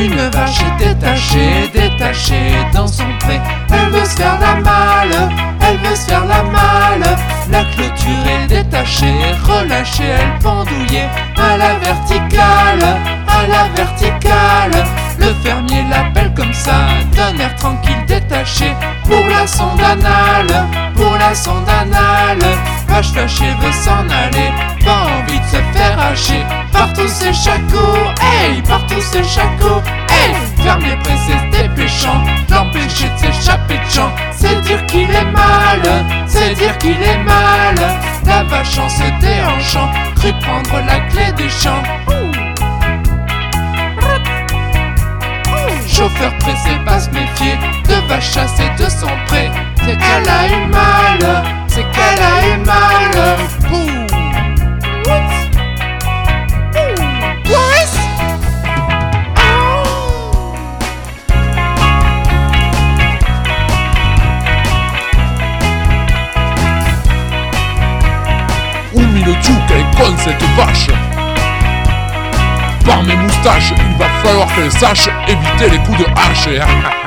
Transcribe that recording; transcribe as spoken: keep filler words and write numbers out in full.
Une vache est détachée, détachée dans son pré. Elle veut se faire la malle, elle veut se faire la malle. La clôture est détachée, relâchée, elle pendouillée à la verticale, à la verticale. Le fermier l'appelle comme ça, d'un air tranquille détaché. Pour la sonde anale, pour la sonde anale. Vache fâchée veut s'en aller, pas envie de se faire hacher par tous ces chacos, hey, par tous ces chacos, hey. Fermier pressé se dépêchant, l'empêcher de s'échapper de champ. C'est dire qu'il est mal, c'est dire qu'il est mal. La vache en se déhanchant, crut prendre la clé des champs. Chauffeur pressé pas se méfier de vache chassée de son pré. C'est qu'elle a eu mal, c'est qu'elle a eu mal. Ouh. Où mis le Duke, elle est conne cette vache. Par mes moustaches, il va falloir qu'elle sache éviter les coups de hache.